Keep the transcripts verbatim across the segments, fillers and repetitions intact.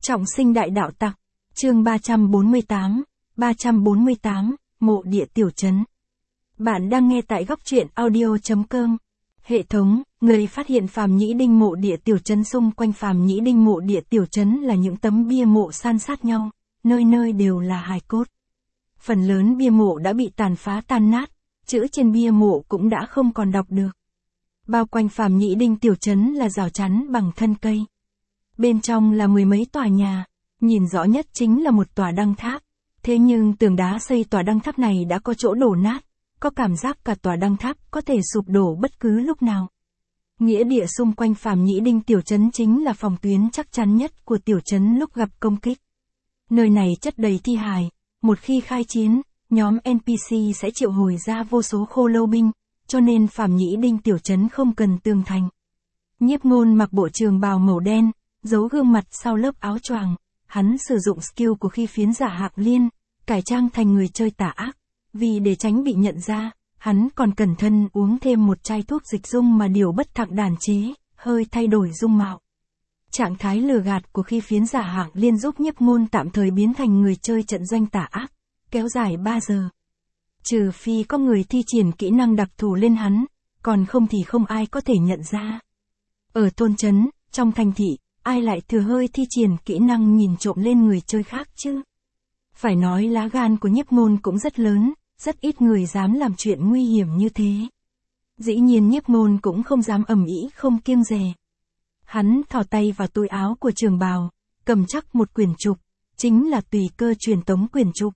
Trọng sinh đại đạo tặc, chương ba trăm bốn mươi tám, ba trăm bốn mươi tám, mộ địa tiểu trấn. Bạn đang nghe tại góc truyện audio chấm com. Hệ thống, người phát hiện Phàm Nhĩ Đinh mộ địa tiểu trấn. Xung quanh Phàm Nhĩ Đinh mộ địa tiểu trấn là những tấm bia mộ san sát nhau, nơi nơi đều là hài cốt. Phần lớn bia mộ đã bị tàn phá tan nát, chữ trên bia mộ cũng đã không còn đọc được. Bao quanh Phàm Nhĩ Đinh tiểu trấn là rào chắn bằng thân cây. Bên trong là mười mấy tòa nhà, nhìn rõ nhất chính là một tòa đăng tháp. Thế nhưng tường đá xây tòa đăng tháp này đã có chỗ đổ nát, có cảm giác cả tòa đăng tháp có thể sụp đổ bất cứ lúc nào. Nghĩa địa xung quanh Phàm Nhĩ Đinh tiểu trấn chính là phòng tuyến chắc chắn nhất của tiểu trấn lúc gặp công kích. Nơi này chất đầy thi hài, một khi khai chiến, nhóm en pê xê sẽ triệu hồi ra vô số khô lâu binh, cho nên Phàm Nhĩ Đinh tiểu trấn không cần tường thành. Nhiếp Ngôn mặc bộ trường bào màu đen, giấu gương mặt sau lớp áo choàng, hắn sử dụng skill của khi phiến giả Hạc Liên, cải trang thành người chơi tà ác. Vì để tránh bị nhận ra, hắn còn cẩn thận uống thêm một chai thuốc dịch dung mà điều bất thạc đàn chế, hơi thay đổi dung mạo. Trạng thái lừa gạt của khi phiến giả Hạc Liên giúp Nhiếp Ngôn tạm thời biến thành người chơi trận doanh tà ác, kéo dài ba giờ. Trừ phi có người thi triển kỹ năng đặc thù lên hắn, còn không thì không ai có thể nhận ra. Ở thôn trấn, trong thành thị, ai lại thừa hơi thi triển kỹ năng nhìn trộm lên người chơi khác chứ? Phải nói lá gan của Nhiếp Ngôn cũng rất lớn, rất ít người dám làm chuyện nguy hiểm như thế. Dĩ nhiên Nhiếp Ngôn cũng không dám ầm ĩ không kiêng dè. Hắn thò tay vào túi áo của trường bào, cầm chắc một quyển trục, chính là tùy cơ truyền tống quyển trục.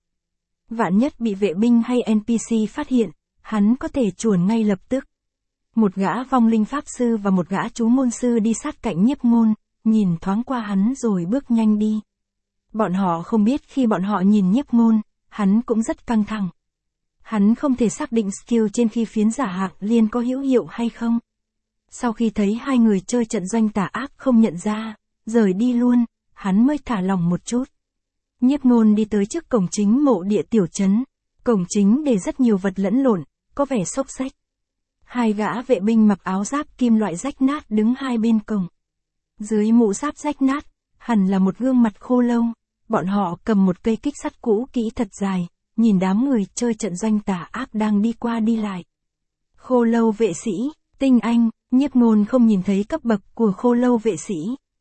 Vạn nhất bị vệ binh hay en pê xê phát hiện, hắn có thể chuồn ngay lập tức. Một gã vong linh pháp sư và một gã chú môn sư đi sát cạnh Nhiếp Ngôn, nhìn thoáng qua hắn rồi bước nhanh đi. Bọn họ không biết khi bọn họ nhìn Nhiếp Ngôn, hắn cũng rất căng thẳng. Hắn không thể xác định skill trên khi phiến giả Hạc Liên có hữu hiệu hay không. Sau khi thấy hai người chơi trận doanh tà ác không nhận ra, rời đi luôn, hắn mới thả lòng một chút. Nhiếp Ngôn đi tới trước cổng chính mộ địa tiểu trấn. Cổng chính để rất nhiều vật lẫn lộn, có vẻ xốc xách. Hai gã vệ binh mặc áo giáp kim loại rách nát đứng hai bên cổng. Dưới mũ giáp rách nát, hẳn là một gương mặt khô lâu. Bọn họ cầm một cây kích sắt cũ kỹ thật dài, nhìn đám người chơi trận doanh tà ác đang đi qua đi lại. Khô lâu vệ sĩ, tinh anh. Nhiếp Ngôn không nhìn thấy cấp bậc của khô lâu vệ sĩ.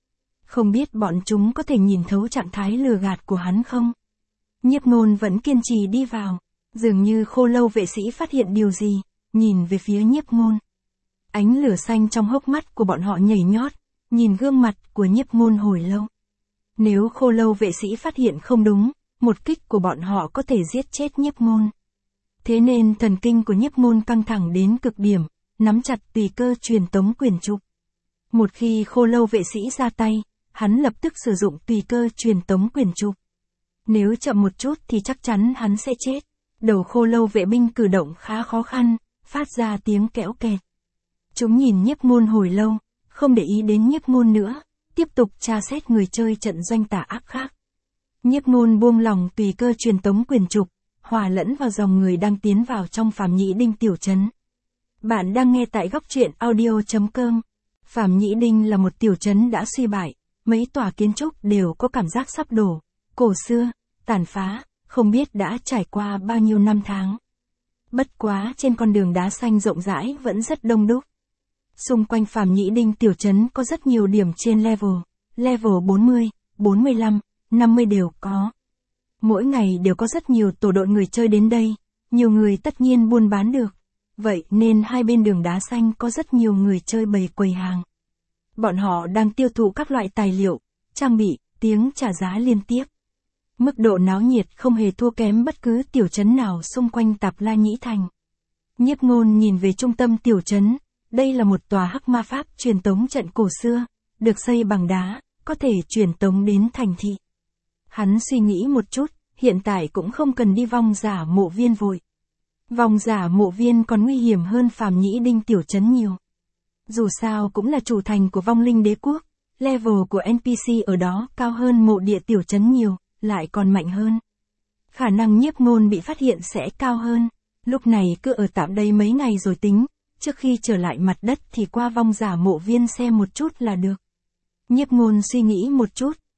Không biết bọn chúng có thể nhìn thấu trạng thái lừa gạt của hắn không? Nhiếp Ngôn vẫn kiên trì đi vào. Dường như khô lâu vệ sĩ phát hiện điều gì, nhìn về phía Nhiếp Ngôn. Ánh lửa xanh trong hốc mắt của bọn họ nhảy nhót, nhìn gương mặt của Nhiếp Ngôn hồi lâu. Nếu khô lâu vệ sĩ phát hiện không đúng, một kích của bọn họ có thể giết chết Nhiếp Ngôn. Thế nên thần kinh của Nhiếp Ngôn căng thẳng đến cực điểm, nắm chặt tùy cơ truyền tống quyển trục. Một khi khô lâu vệ sĩ ra tay, hắn lập tức sử dụng tùy cơ truyền tống quyển trục. Nếu chậm một chút thì chắc chắn hắn sẽ chết. Đầu khô lâu vệ binh cử động khá khó khăn, phát ra tiếng kéo kẹt. Chúng nhìn Nhiếp Ngôn hồi lâu, không để ý đến Nhiếp Ngôn nữa, tiếp tục tra xét người chơi trận doanh tà ác khác. Nhiếp Ngôn buông lòng tùy cơ truyền tống quyển trục, hòa lẫn vào dòng người đang tiến vào trong Phàm Nhĩ Đinh tiểu trấn. Bạn đang nghe tại góc truyện audio chấm com. Phàm Nhĩ Đinh là một tiểu trấn đã suy bại, mấy tòa kiến trúc đều có cảm giác sắp đổ, cổ xưa, tàn phá, không biết đã trải qua bao nhiêu năm tháng. Bất quá trên con đường đá xanh rộng rãi vẫn rất đông đúc. Xung quanh Phàm Nhĩ Đinh tiểu trấn có rất nhiều điểm trên level, level bốn mươi, bốn mươi lăm, năm mươi đều có. Mỗi ngày đều có rất nhiều tổ đội người chơi đến đây, nhiều người tất nhiên buôn bán được. Vậy nên hai bên đường đá xanh có rất nhiều người chơi bày quầy hàng. Bọn họ đang tiêu thụ các loại tài liệu, trang bị, tiếng trả giá liên tiếp. Mức độ náo nhiệt không hề thua kém bất cứ tiểu trấn nào xung quanh Tạp La Nhĩ Thành. Nhiếp Ngôn nhìn về trung tâm tiểu trấn, đây là một tòa hắc ma pháp truyền tống trận cổ xưa, được xây bằng đá, có thể truyền tống đến thành thị. Hắn suy nghĩ một chút, hiện tại cũng không cần đi vong giả mộ viên vội. Vong giả mộ viên còn nguy hiểm hơn Phàm Nhĩ Đinh tiểu trấn nhiều. Dù sao cũng là chủ thành của vong linh đế quốc, level của en pê xê ở đó cao hơn mộ địa tiểu trấn nhiều, lại còn mạnh hơn. Khả năng Nhiếp Ngôn bị phát hiện sẽ cao hơn. Lúc này cứ ở tạm đây mấy ngày rồi tính, trước khi trở lại mặt đất thì qua vong giả mộ viên xem một chút là được. Nhiếp Ngôn suy nghĩ một chút,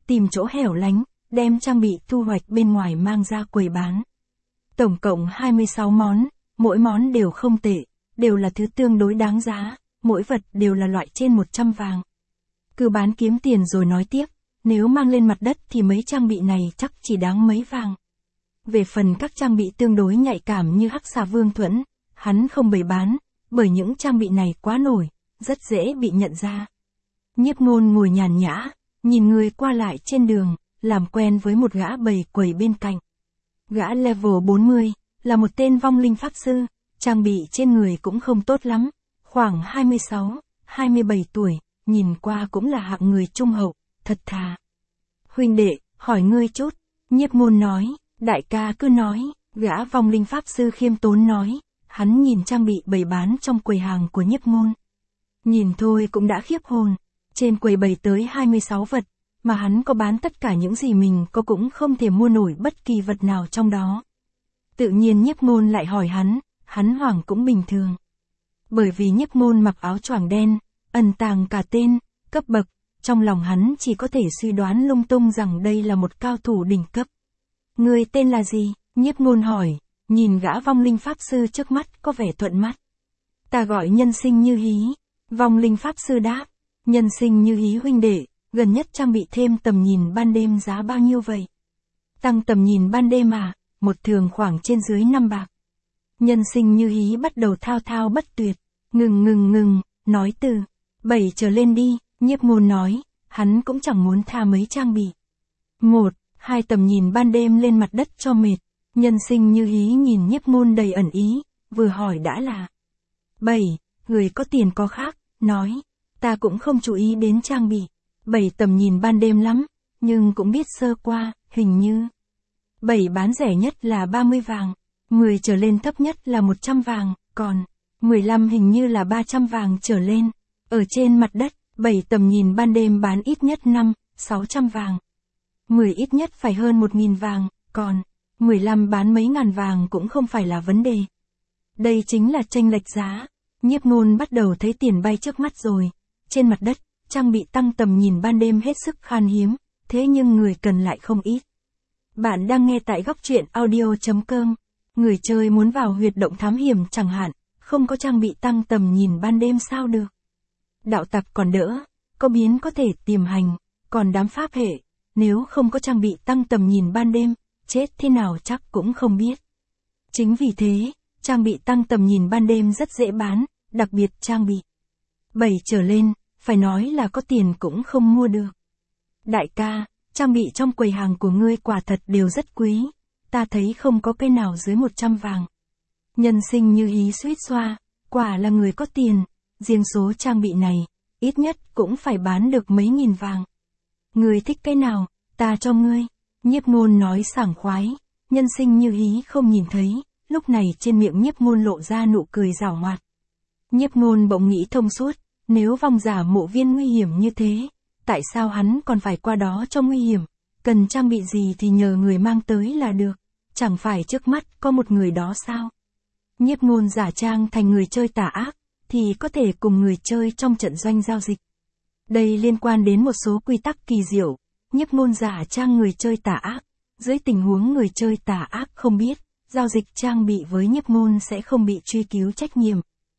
tìm chỗ hẻo lánh, đem trang bị thu hoạch bên ngoài mang ra quầy bán. Tổng cộng hai mươi sáu món, mỗi món đều không tệ, đều là thứ tương đối đáng giá, mỗi vật đều là loại trên một trăm vàng. Cứ bán kiếm tiền rồi nói tiếp, nếu mang lên mặt đất thì mấy trang bị này chắc chỉ đáng mấy vàng. Về phần các trang bị tương đối nhạy cảm như hắc xà vương thuẫn, hắn không bày bán, bởi những trang bị này quá nổi, rất dễ bị nhận ra. Nhiếp Ngôn ngồi nhàn nhã, nhìn người qua lại trên đường, làm quen với một gã bày quầy bên cạnh. Gã level bốn mươi, là một tên vong linh pháp sư, trang bị trên người cũng không tốt lắm, khoảng hai mươi sáu, hai mươi bảy tuổi, nhìn qua cũng là hạng người trung hậu, thật thà. Huynh đệ, hỏi ngươi chút, Nhiếp Ngôn nói, đại ca cứ nói, gã vong linh pháp sư khiêm tốn nói, hắn nhìn trang bị bày bán trong quầy hàng của Nhiếp Ngôn. Nhìn thôi cũng đã khiếp hồn, trên quầy bày tới hai mươi sáu vật, mà hắn có bán tất cả những gì mình có cũng không thể mua nổi bất kỳ vật nào trong đó. Tự nhiên Nhiếp Ngôn lại hỏi hắn, hắn hoảng cũng bình thường. Bởi vì Nhiếp Ngôn mặc áo choàng đen, ẩn tàng cả tên, cấp bậc, trong lòng hắn chỉ có thể suy đoán lung tung rằng đây là một cao thủ đỉnh cấp. Người tên là gì? Nhiếp Ngôn hỏi, nhìn gã vong linh pháp sư trước mắt có vẻ thuận mắt. Ta gọi Nhân Sinh Như Hí. Vong linh pháp sư đáp, Nhân Sinh Như Hí huynh đệ, gần nhất trang bị thêm tầm nhìn ban đêm giá bao nhiêu vậy? Tăng tầm nhìn ban đêm à, một thường khoảng trên dưới năm bạc. Nhân Sinh Như Hí bắt đầu thao thao bất tuyệt, ngừng ngừng ngừng, nói từ bảy trở lên đi, Nhiếp Ngôn nói, hắn cũng chẳng muốn tha mấy trang bị. Một, hai tầm nhìn ban đêm lên mặt đất cho mệt. Nhân Sinh Như Hí nhìn Nhiếp Ngôn đầy ẩn ý, vừa hỏi đã là bảy, người có tiền có khác, nói, ta cũng không chú ý đến trang bị, bảy tầm nhìn ban đêm lắm, nhưng cũng biết sơ qua, hình như bảy bán rẻ nhất là ba mươi vàng, mười trở lên thấp nhất là một trăm vàng, còn mười lăm hình như là ba trăm vàng trở lên. Ở trên mặt đất, bảy tầm nhìn ban đêm bán ít nhất năm, sáu trăm vàng. mười ít nhất phải hơn một nghìn vàng, còn mười lăm bán mấy ngàn vàng cũng không phải là vấn đề. Đây chính là chênh lệch giá. Nhiếp Ngôn bắt đầu thấy tiền bay trước mắt rồi. Trên mặt đất, trang bị tăng tầm nhìn ban đêm hết sức khan hiếm, thế nhưng người cần lại không ít. Bạn đang nghe tại góc truyện audio chấm com. Người chơi muốn vào huyệt động thám hiểm chẳng hạn, không có trang bị tăng tầm nhìn ban đêm sao được. Đạo tặc còn đỡ, có biến có thể tiềm hành, còn đám pháp hệ, nếu không có trang bị tăng tầm nhìn ban đêm, chết thế nào chắc cũng không biết. Chính vì thế, trang bị tăng tầm nhìn ban đêm rất dễ bán, đặc biệt trang bị bảy trở lên, phải nói là có tiền cũng không mua được. Đại ca, trang bị trong quầy hàng của ngươi quả thật đều rất quý, ta thấy không có cái nào dưới một trăm vàng. Nhân Sinh Như Hí suýt xoa, quả là người có tiền, riêng số trang bị này, ít nhất cũng phải bán được mấy nghìn vàng. Ngươi thích cái nào, ta cho ngươi. Nhiếp Ngôn nói sảng khoái, Nhân Sinh Như Hí không nhìn thấy, lúc này trên miệng Nhiếp Ngôn lộ ra nụ cười giảo hoạt. Nhiếp Ngôn bỗng nghĩ thông suốt, nếu vong giả mộ viên nguy hiểm như thế, tại sao hắn còn phải qua đó cho nguy hiểm, cần trang bị gì thì nhờ người mang tới là được, chẳng phải trước mắt có một người đó sao? Nhiếp Ngôn giả trang thành người chơi tà ác, thì có thể cùng người chơi trong trận doanh giao dịch. Đây liên quan đến một số quy tắc kỳ diệu, Nhiếp Ngôn giả trang người chơi tà ác, dưới tình huống người chơi tà ác không biết, giao dịch trang bị với Nhiếp Ngôn sẽ không bị truy cứu trách nhiệm.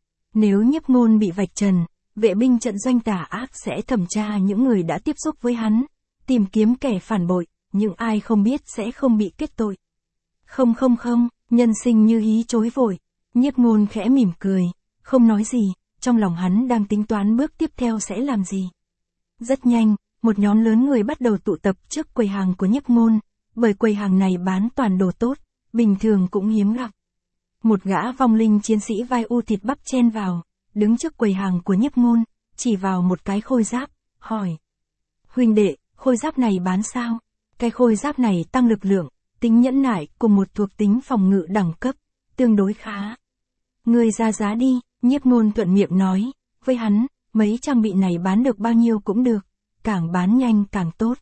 Nếu Nhiếp Ngôn bị vạch trần, vệ binh trận doanh tà ác sẽ thẩm tra những người đã tiếp xúc với hắn, tìm kiếm kẻ phản bội, những ai không biết sẽ không bị kết tội. Không không không, Nhân Sinh Như Hí chối vội, Nhiếp Ngôn khẽ mỉm cười, không nói gì, trong lòng hắn đang tính toán bước tiếp theo sẽ làm gì. Rất nhanh, một nhóm lớn người bắt đầu tụ tập trước quầy hàng của Nhiếp Ngôn, bởi quầy hàng này bán toàn đồ tốt, bình thường cũng hiếm gặp. Một gã vong linh chiến sĩ vai u thịt bắp chen vào, đứng trước quầy hàng của Nhiếp Ngôn, chỉ vào một cái khôi giáp, hỏi. Huynh đệ, khôi giáp này bán sao? Cái khôi giáp này tăng lực lượng, tính nhẫn nại cùng một thuộc tính phòng ngự đẳng cấp, tương đối khá. Ngươi ra giá đi, Nhiếp Ngôn thuận miệng nói, với hắn, mấy trang bị này bán được bao nhiêu cũng được, càng bán nhanh càng tốt.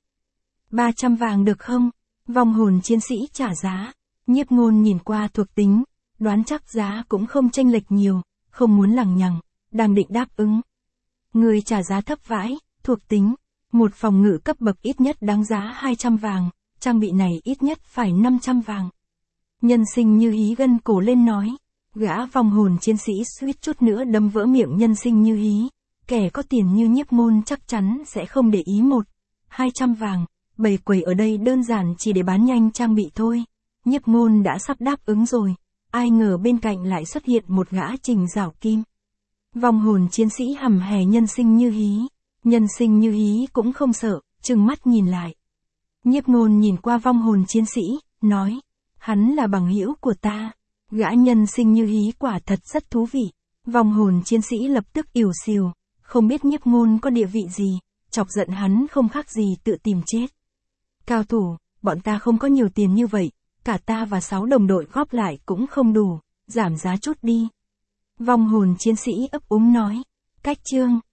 ba trăm vàng được không? Vong hồn chiến sĩ trả giá. Nhiếp Ngôn nhìn qua thuộc tính, đoán chắc giá cũng không chênh lệch nhiều, không muốn lằng nhằng, đang định đáp ứng. Người trả giá thấp vãi, thuộc tính, Một phòng ngự cấp bậc ít nhất đáng giá hai trăm vàng, trang bị này ít nhất phải năm trăm vàng. Nhân sinh như hí gân cổ lên nói. Gã vong hồn chiến sĩ suýt chút nữa đâm vỡ miệng nhân sinh như hí. Kẻ có tiền như Nhiếp Môn chắc chắn sẽ không để ý một, hai trăm vàng, bày quầy ở đây đơn giản chỉ để bán nhanh trang bị thôi. Nhiếp Môn đã sắp đáp ứng rồi, ai ngờ bên cạnh lại xuất hiện một gã Trình Giảo Kim. Vong hồn chiến sĩ hầm hè nhân sinh như hí. Nhân sinh như hí cũng không sợ, trừng mắt nhìn lại. Nhiếp Ngôn nhìn qua vong hồn chiến sĩ, nói, hắn là bằng hữu của ta. Gã nhân sinh như hí quả thật rất thú vị. Vong hồn chiến sĩ lập tức ỉu xìu, không biết Nhiếp Ngôn có địa vị gì, chọc giận hắn không khác gì tự tìm chết. Cao thủ, bọn ta không có nhiều tiền như vậy, cả ta và sáu đồng đội góp lại cũng không đủ, giảm giá chút đi. Vong hồn chiến sĩ ấp úng nói, cách chương.